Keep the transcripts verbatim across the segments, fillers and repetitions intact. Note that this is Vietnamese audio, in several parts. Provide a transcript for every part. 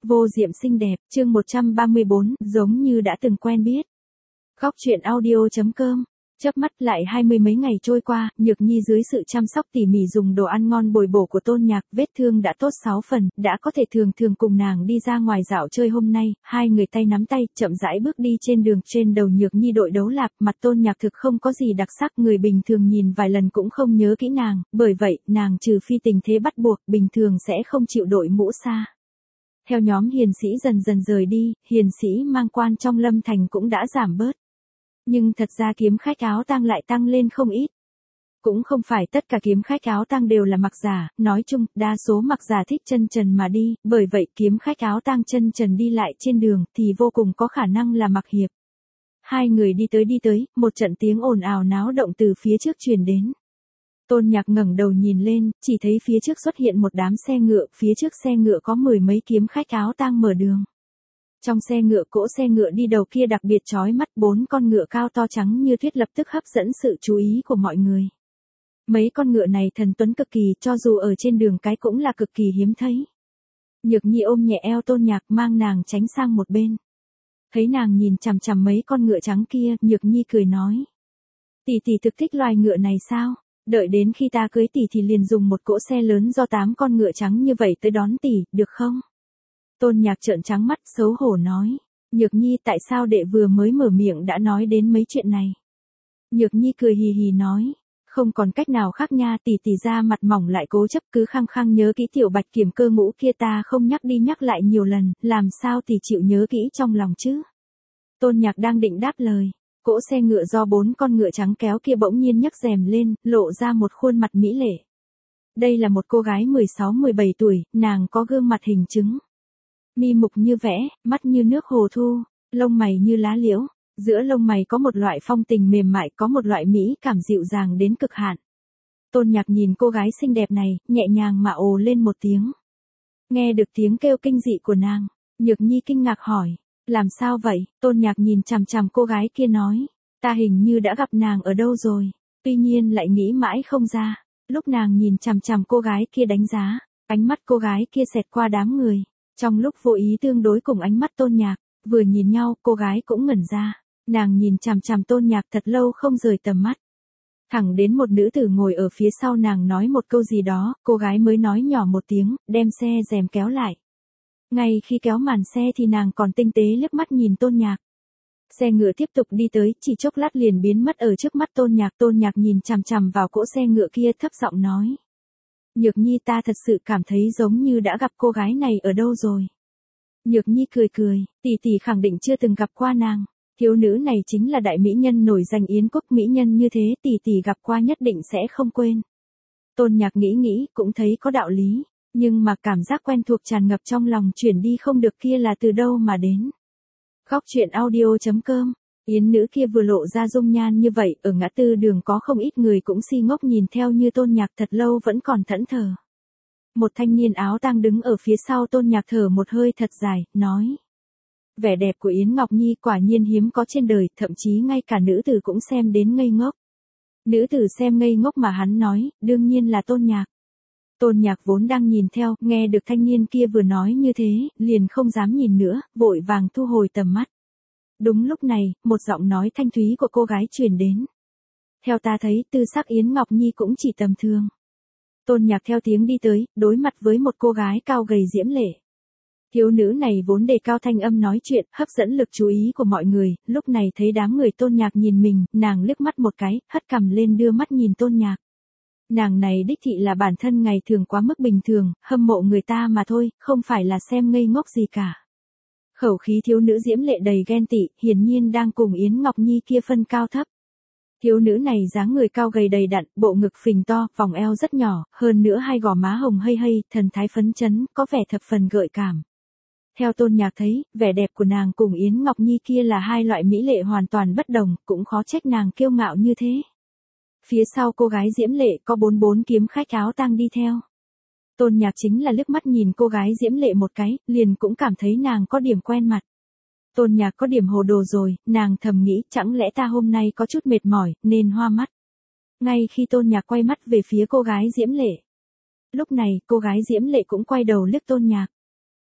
Vô Diệm xinh đẹp, chương một trăm ba mươi bốn, giống như đã từng quen biết. Góc truyện audio.com. Chớp mắt lại hai mươi mấy ngày trôi qua, Nhược Nhi dưới sự chăm sóc tỉ mỉ dùng đồ ăn ngon bồi bổ của Tôn Nhạc, vết thương đã tốt sáu phần, đã có thể thường thường cùng nàng đi ra ngoài dạo chơi. Hôm nay, hai người tay nắm tay, chậm rãi bước đi trên đường. Trên đầu Nhược Nhi đội đấu lạp, mặt Tôn Nhạc thực không có gì đặc sắc, người bình thường nhìn vài lần cũng không nhớ kỹ nàng, bởi vậy, nàng trừ phi tình thế bắt buộc, bình thường sẽ không chịu đội mũ sa. Theo nhóm hiền sĩ dần dần rời đi, hiền sĩ mang quan trong Lâm Thành cũng đã giảm bớt. Nhưng thật ra kiếm khách áo tang lại tăng lên không ít. Cũng không phải tất cả kiếm khách áo tang đều là mặc giả, nói chung, đa số mặc giả thích chân trần mà đi, bởi vậy kiếm khách áo tang chân trần đi lại trên đường thì vô cùng có khả năng là mặc hiệp. Hai người đi tới đi tới, một trận tiếng ồn ào náo động từ phía trước truyền đến. Tôn Nhạc ngẩng đầu nhìn lên, chỉ thấy phía trước xuất hiện một đám xe ngựa, phía trước xe ngựa có mười mấy kiếm khách áo tang mở đường. Trong xe ngựa, cỗ xe ngựa đi đầu kia đặc biệt chói mắt, bốn con ngựa cao to trắng như tuyết lập tức hấp dẫn sự chú ý của mọi người. Mấy con ngựa này thần tuấn cực kỳ, cho dù ở trên đường cái cũng là cực kỳ hiếm thấy. Nhược Nhi ôm nhẹ eo Tôn Nhạc, mang nàng tránh sang một bên. Thấy nàng nhìn chằm chằm mấy con ngựa trắng kia, Nhược Nhi cười nói: "Tỷ tỷ thực thích loài ngựa này sao? Đợi đến khi ta cưới tỷ thì liền dùng một cỗ xe lớn do tám con ngựa trắng như vậy tới đón tỷ, được không?" Tôn Nhạc trợn trắng mắt, xấu hổ nói: "Nhược Nhi, tại sao đệ vừa mới mở miệng đã nói đến mấy chuyện này?" Nhược Nhi cười hì hì nói: "Không còn cách nào khác nha, tỷ tỷ ra mặt mỏng lại cố chấp cứ khăng khăng nhớ kỹ tiểu Bạch Kiểm Cơ Ngũ kia, ta không nhắc đi nhắc lại nhiều lần, làm sao tỷ chịu nhớ kỹ trong lòng chứ?" Tôn Nhạc đang định đáp lời, cỗ xe ngựa do bốn con ngựa trắng kéo kia bỗng nhiên nhấc rèm lên, lộ ra một khuôn mặt mỹ lệ. Đây là một cô gái mười sáu mười bảy tuổi, nàng có gương mặt hình trứng. Mi mục như vẽ, mắt như nước hồ thu, lông mày như lá liễu, giữa lông mày có một loại phong tình mềm mại, có một loại mỹ cảm dịu dàng đến cực hạn. Tôn Nhạc nhìn cô gái xinh đẹp này, nhẹ nhàng mà ồ lên một tiếng. Nghe được tiếng kêu kinh dị của nàng, Nhược Nhi kinh ngạc hỏi: "Làm sao vậy?" Tôn Nhạc nhìn chằm chằm cô gái kia nói: "Ta hình như đã gặp nàng ở đâu rồi, tuy nhiên lại nghĩ mãi không ra." Lúc nàng nhìn chằm chằm cô gái kia đánh giá, ánh mắt cô gái kia xẹt qua đám người. Trong lúc vô ý tương đối cùng ánh mắt Tôn Nhạc, vừa nhìn nhau, cô gái cũng ngẩn ra. Nàng nhìn chằm chằm Tôn Nhạc thật lâu không rời tầm mắt. Thẳng đến một nữ tử ngồi ở phía sau nàng nói một câu gì đó, cô gái mới nói nhỏ một tiếng, đem xe rèm kéo lại. Ngay khi kéo màn xe thì nàng còn tinh tế liếc mắt nhìn Tôn Nhạc. Xe ngựa tiếp tục đi tới, chỉ chốc lát liền biến mất ở trước mắt Tôn Nhạc. Tôn Nhạc nhìn chằm chằm vào cỗ xe ngựa kia, thấp giọng nói: "Nhược Nhi, ta thật sự cảm thấy giống như đã gặp cô gái này ở đâu rồi." Nhược Nhi cười cười: "Tỷ tỷ khẳng định chưa từng gặp qua nàng. Thiếu nữ này chính là đại mỹ nhân nổi danh Yến Quốc, mỹ nhân như thế tỷ tỷ gặp qua nhất định sẽ không quên." Tôn Nhạc nghĩ nghĩ, cũng thấy có đạo lý, nhưng mà cảm giác quen thuộc tràn ngập trong lòng chuyển đi không được kia là từ đâu mà đến. Góc truyện audio.com. Yến nữ kia vừa lộ ra dung nhan như vậy, ở ngã tư đường có không ít người cũng si ngốc nhìn theo như Tôn Nhạc thật lâu vẫn còn thẫn thờ. Một thanh niên áo tang đứng ở phía sau Tôn Nhạc thở một hơi thật dài, nói: "Vẻ đẹp của Yến Ngọc Nhi quả nhiên hiếm có trên đời, thậm chí ngay cả nữ tử cũng xem đến ngây ngốc." Nữ tử xem ngây ngốc mà hắn nói, đương nhiên là Tôn Nhạc. Tôn Nhạc vốn đang nhìn theo, nghe được thanh niên kia vừa nói như thế, liền không dám nhìn nữa, vội vàng thu hồi tầm mắt. Đúng lúc này, một giọng nói thanh thúy của cô gái truyền đến: "Theo ta thấy, tư sắc Yến Ngọc Nhi cũng chỉ tầm thường." Tôn Nhạc theo tiếng đi tới, đối mặt với một cô gái cao gầy diễm lệ. Thiếu nữ này vốn đề cao thanh âm nói chuyện, hấp dẫn lực chú ý của mọi người, lúc này thấy đám người Tôn Nhạc nhìn mình, nàng liếc mắt một cái, hất cằm lên đưa mắt nhìn Tôn Nhạc. Nàng này đích thị là bản thân ngày thường quá mức bình thường, hâm mộ người ta mà thôi, không phải là xem ngây ngốc gì cả. Khẩu khí thiếu nữ diễm lệ đầy ghen tị, hiển nhiên đang cùng Yến Ngọc Nhi kia phân cao thấp. Thiếu nữ này dáng người cao gầy đầy đặn, bộ ngực phình to, vòng eo rất nhỏ, hơn nữa hai gò má hồng hây hây, thần thái phấn chấn, có vẻ thập phần gợi cảm. Theo Tôn Nhạc thấy, vẻ đẹp của nàng cùng Yến Ngọc Nhi kia là hai loại mỹ lệ hoàn toàn bất đồng, cũng khó trách nàng kiêu ngạo như thế. Phía sau cô gái diễm lệ có bốn bốn kiếm khách áo tang đi theo. Tôn Nhạc chính là liếc mắt nhìn cô gái diễm lệ một cái, liền cũng cảm thấy nàng có điểm quen mặt. Tôn Nhạc có điểm hồ đồ rồi, nàng thầm nghĩ chẳng lẽ ta hôm nay có chút mệt mỏi, nên hoa mắt. Ngay khi Tôn Nhạc quay mắt về phía cô gái diễm lệ. Lúc này, cô gái diễm lệ cũng quay đầu liếc Tôn Nhạc.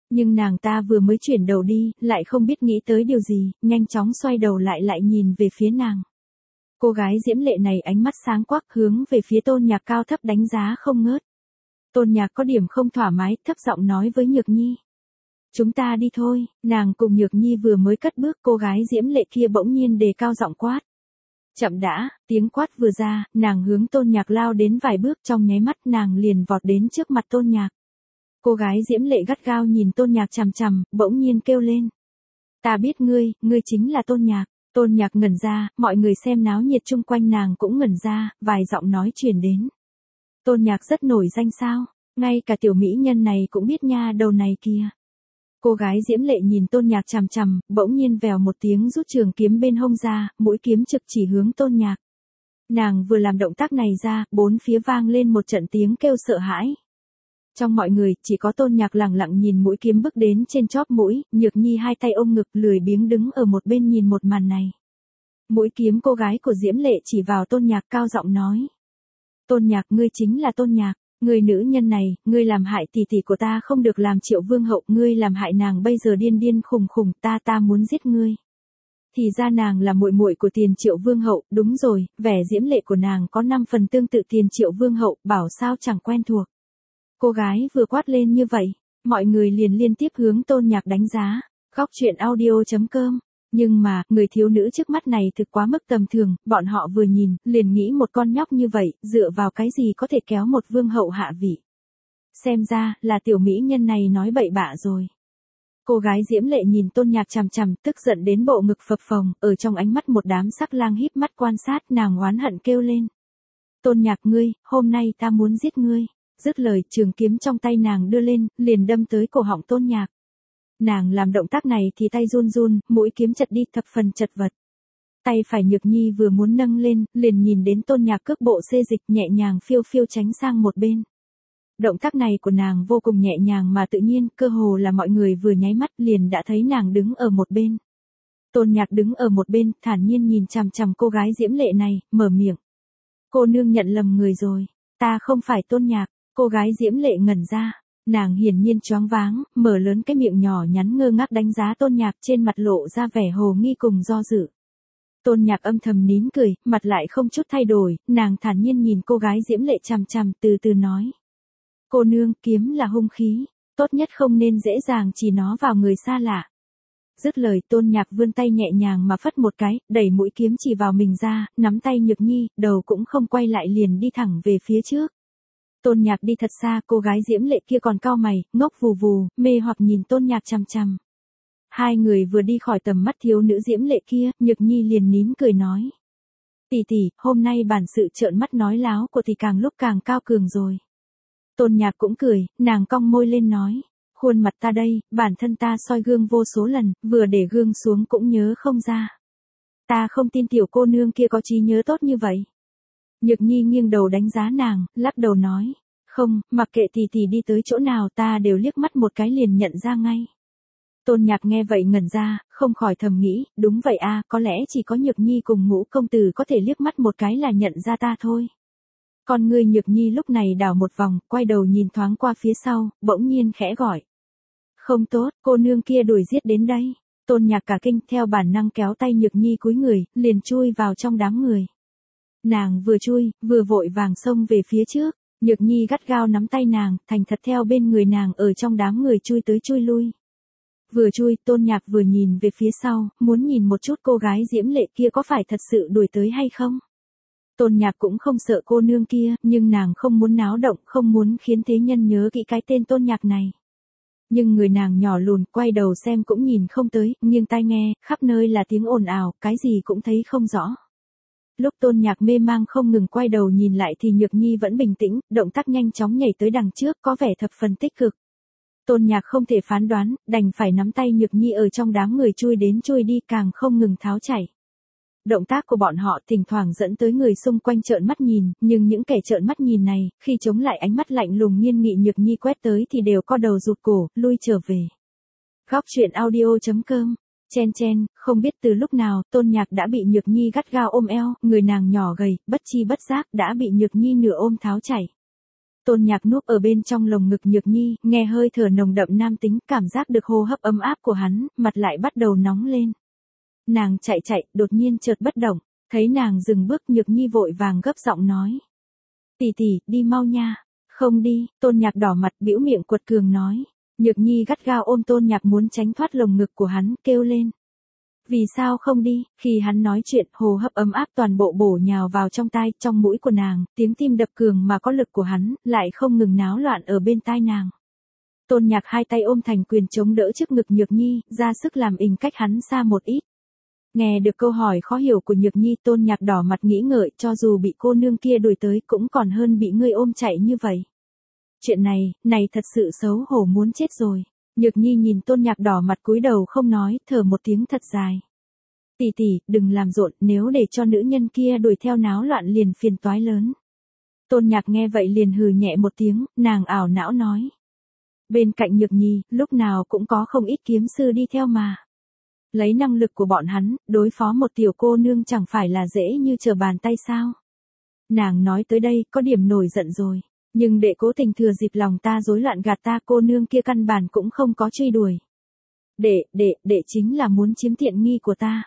Nhưng nàng ta vừa mới chuyển đầu đi, lại không biết nghĩ tới điều gì, nhanh chóng xoay đầu lại lại nhìn về phía nàng. Cô gái diễm lệ này ánh mắt sáng quắc hướng về phía Tôn Nhạc cao thấp đánh giá không ngớt. Tôn Nhạc có điểm không thoải mái, thấp giọng nói với Nhược Nhi. Chúng ta đi thôi, nàng cùng Nhược Nhi vừa mới cất bước, cô gái diễm lệ kia bỗng nhiên đề cao giọng quát. Chậm đã, tiếng quát vừa ra, nàng hướng Tôn Nhạc lao đến vài bước, trong nháy mắt nàng liền vọt đến trước mặt Tôn Nhạc. Cô gái diễm lệ gắt gao nhìn Tôn Nhạc chằm chằm, bỗng nhiên kêu lên. Ta biết ngươi, ngươi chính là Tôn Nhạc. Tôn Nhạc ngẩn ra, mọi người xem náo nhiệt chung quanh nàng cũng ngẩn ra, vài giọng nói truyền đến. Tôn Nhạc rất nổi danh sao, ngay cả tiểu mỹ nhân này cũng biết nha đầu này kìa. Cô gái diễm lệ nhìn Tôn Nhạc chằm chằm, bỗng nhiên vèo một tiếng rút trường kiếm bên hông ra, mũi kiếm trực chỉ hướng Tôn Nhạc. Nàng vừa làm động tác này ra, bốn phía vang lên một trận tiếng kêu sợ hãi. Trong mọi người, chỉ có Tôn Nhạc lẳng lặng nhìn mũi kiếm bước đến trên chóp mũi, Nhược Nhi hai tay ôm ngực lười biếng đứng ở một bên nhìn một màn này. Mũi kiếm cô gái của Diễm Lệ chỉ vào Tôn Nhạc cao giọng nói. Tôn Nhạc, ngươi chính là Tôn Nhạc, ngươi nữ nhân này, ngươi làm hại tỷ tỷ của ta không được làm Triệu Vương hậu, ngươi làm hại nàng bây giờ điên điên khùng khùng, ta ta muốn giết ngươi. Thì ra nàng là muội muội của Tiền Triệu Vương hậu, đúng rồi, vẻ diễm lệ của nàng có năm phần tương tự Tiền Triệu Vương hậu, bảo sao chẳng quen thuộc. Cô gái vừa quát lên như vậy, mọi người liền liên tiếp hướng Tôn Nhạc đánh giá. Góc truyện audio chấm com. Nhưng mà, người thiếu nữ trước mắt này thực quá mức tầm thường, bọn họ vừa nhìn, liền nghĩ một con nhóc như vậy, dựa vào cái gì có thể kéo một vương hậu hạ vị. Xem ra, là tiểu mỹ nhân này nói bậy bạ rồi. Cô gái diễm lệ nhìn Tôn Nhạc chằm chằm, tức giận đến bộ ngực phập phồng, ở trong ánh mắt một đám sắc lang híp mắt quan sát, nàng oán hận kêu lên. Tôn Nhạc ngươi, hôm nay ta muốn giết ngươi. Dứt lời, trường kiếm trong tay nàng đưa lên, liền đâm tới cổ họng Tôn Nhạc. Nàng làm động tác này thì tay run run, mũi kiếm chật đi thập phần chật vật. Tay phải Nhược Nhi vừa muốn nâng lên, liền nhìn đến Tôn Nhạc cước bộ xê dịch nhẹ nhàng phiêu phiêu tránh sang một bên. Động tác này của nàng vô cùng nhẹ nhàng mà tự nhiên, cơ hồ là mọi người vừa nháy mắt liền đã thấy nàng đứng ở một bên. Tôn Nhạc đứng ở một bên, thản nhiên nhìn chằm chằm cô gái diễm lệ này, mở miệng. Cô nương nhận lầm người rồi, ta không phải Tôn Nhạc. Cô gái diễm lệ ngẩn ra, nàng hiển nhiên choáng váng, mở lớn cái miệng nhỏ nhắn ngơ ngác đánh giá Tôn Nhạc, trên mặt lộ ra vẻ hồ nghi cùng do dự. Tôn Nhạc âm thầm nín cười, mặt lại không chút thay đổi, nàng thản nhiên nhìn cô gái diễm lệ chằm chằm, từ từ nói. Cô nương, kiếm là hung khí, tốt nhất không nên dễ dàng chỉ nó vào người xa lạ. Dứt lời, Tôn Nhạc vươn tay nhẹ nhàng mà phất một cái, đẩy mũi kiếm chỉ vào mình ra, nắm tay Nhược Nhi, đầu cũng không quay lại liền đi thẳng về phía trước. Tôn Nhạc đi thật xa, cô gái diễm lệ kia còn cau mày, ngốc vù vù, mê hoặc nhìn Tôn Nhạc chằm chằm. Hai người vừa đi khỏi tầm mắt thiếu nữ diễm lệ kia, Nhược Nhi liền nín cười nói. Tỷ tỷ, hôm nay bản sự trợn mắt nói láo của tỷ càng lúc càng cao cường rồi. Tôn Nhạc cũng cười, nàng cong môi lên nói. Khuôn mặt ta đây, bản thân ta soi gương vô số lần, vừa để gương xuống cũng nhớ không ra. Ta không tin tiểu cô nương kia có trí nhớ tốt như vậy. Nhược Nhi nghiêng đầu đánh giá nàng, lắc đầu nói. Không, mặc kệ tỷ tỷ đi tới chỗ nào ta đều liếc mắt một cái liền nhận ra ngay. Tôn Nhạc nghe vậy ngẩn ra, không khỏi thầm nghĩ, đúng vậy a, có lẽ chỉ có Nhược Nhi cùng Ngũ công tử có thể liếc mắt một cái là nhận ra ta thôi. Con người Nhược Nhi lúc này đảo một vòng, quay đầu nhìn thoáng qua phía sau, bỗng nhiên khẽ gọi. Không tốt, cô nương kia đuổi giết đến đây. Tôn Nhạc cả kinh theo bản năng kéo tay Nhược Nhi cúi người, liền chui vào trong đám người. Nàng vừa chui, vừa vội vàng xông về phía trước, Nhược Nhi gắt gao nắm tay nàng, thành thật theo bên người nàng ở trong đám người chui tới chui lui. Vừa chui, Tôn Nhạc vừa nhìn về phía sau, muốn nhìn một chút cô gái diễm lệ kia có phải thật sự đuổi tới hay không. Tôn Nhạc cũng không sợ cô nương kia, nhưng nàng không muốn náo động, không muốn khiến thế nhân nhớ kỹ cái tên Tôn Nhạc này. Nhưng người nàng nhỏ lùn, quay đầu xem cũng nhìn không tới, nghiêng tai nghe, khắp nơi là tiếng ồn ào, cái gì cũng thấy không rõ. Lúc Tôn Nhạc mê mang không ngừng quay đầu nhìn lại thì Nhược Nhi vẫn bình tĩnh, động tác nhanh chóng nhảy tới đằng trước, có vẻ thập phần tích cực. Tôn Nhạc không thể phán đoán, đành phải nắm tay Nhược Nhi ở trong đám người chui đến chui đi, càng không ngừng tháo chảy. Động tác của bọn họ thỉnh thoảng dẫn tới người xung quanh trợn mắt nhìn, nhưng những kẻ trợn mắt nhìn này, khi chống lại ánh mắt lạnh lùng nghiêm nghị Nhược Nhi quét tới thì đều co đầu rụt cổ, lui trở về. Góc truyện audio chấm com. Chen chen, không biết từ lúc nào, Tôn Nhạc đã bị Nhược Nhi gắt gao ôm eo, người nàng nhỏ gầy, bất chi bất giác đã bị Nhược Nhi nửa ôm tháo chảy. Tôn Nhạc núp ở bên trong lồng ngực Nhược Nhi, nghe hơi thở nồng đậm nam tính, cảm giác được hô hấp ấm áp của hắn, mặt lại bắt đầu nóng lên. Nàng chạy chạy, đột nhiên chợt bất động, thấy nàng dừng bước Nhược Nhi vội vàng gấp giọng nói. Tỷ tỷ, đi mau nha. Không đi, Tôn Nhạc đỏ mặt bĩu miệng quật cường nói. Nhược Nhi gắt gao ôm Tôn Nhạc muốn tránh thoát lồng ngực của hắn, kêu lên. Vì sao không đi? Khi hắn nói chuyện, hô hấp ấm áp toàn bộ bổ nhào vào trong tai, trong mũi của nàng, tiếng tim đập cường mà có lực của hắn, lại không ngừng náo loạn ở bên tai nàng. Tôn Nhạc hai tay ôm thành quyền chống đỡ trước ngực Nhược Nhi, ra sức làm ình cách hắn xa một ít. Nghe được câu hỏi khó hiểu của Nhược Nhi, Tôn Nhạc đỏ mặt nghĩ ngợi, cho dù bị cô nương kia đuổi tới cũng còn hơn bị ngươi ôm chạy như vậy. Chuyện này, này thật sự xấu hổ muốn chết rồi. Nhược Nhi nhìn Tôn Nhạc đỏ mặt cúi đầu không nói, thở một tiếng thật dài. Tỷ tỷ, đừng làm rộn, nếu để cho nữ nhân kia đuổi theo náo loạn liền phiền toái lớn. Tôn Nhạc nghe vậy liền hừ nhẹ một tiếng, nàng ảo não nói. Bên cạnh Nhược Nhi, lúc nào cũng có không ít kiếm sư đi theo mà. Lấy năng lực của bọn hắn, đối phó một tiểu cô nương chẳng phải là dễ như trở bàn tay sao. Nàng nói tới đây, có điểm nổi giận rồi. Nhưng đệ cố tình thừa dịp lòng ta rối loạn gạt ta, cô nương kia căn bản cũng không có truy đuổi. Đệ, đệ, đệ chính là muốn chiếm tiện nghi của ta.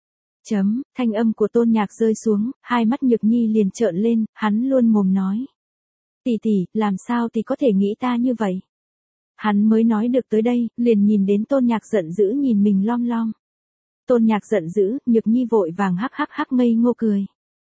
Chấm, thanh âm của Tôn Nhạc rơi xuống, hai mắt Nhược Nhi liền trợn lên, hắn luôn mồm nói. Tỷ tỷ, làm sao tỷ có thể nghĩ ta như vậy? Hắn mới nói được tới đây, liền nhìn đến Tôn Nhạc giận dữ nhìn mình lom lom. Tôn Nhạc giận dữ, Nhược Nhi vội vàng hắc hắc hắc ngây ngô cười.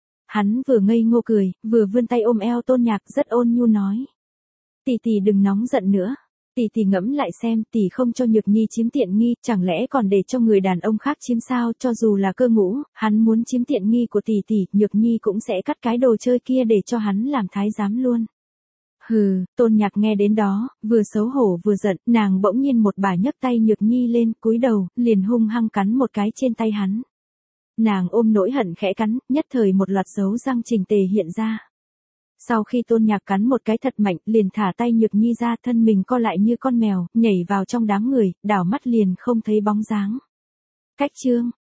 Hắn vừa ngây ngô cười, vừa vươn tay ôm eo Tôn Nhạc rất ôn nhu nói. Tỷ tỷ đừng nóng giận nữa. Tỷ tỷ ngẫm lại xem, tỷ không cho Nhược Nhi chiếm tiện nghi, chẳng lẽ còn để cho người đàn ông khác chiếm sao? Cho dù là cơ ngũ, hắn muốn chiếm tiện nghi của tỷ tỷ, Nhược Nhi cũng sẽ cắt cái đồ chơi kia để cho hắn làm thái giám luôn. Hừ, Tôn Nhạc nghe đến đó, vừa xấu hổ vừa giận, nàng bỗng nhiên một bà nhấc tay Nhược Nhi lên, cúi đầu, liền hung hăng cắn một cái trên tay hắn. Nàng ôm nỗi hận khẽ cắn, nhất thời một loạt dấu răng chỉnh tề hiện ra. Sau khi Tôn Nhạc cắn một cái thật mạnh, liền thả tay Nhược Nhi ra, thân mình co lại như con mèo, nhảy vào trong đám người, đảo mắt liền không thấy bóng dáng. Cách chương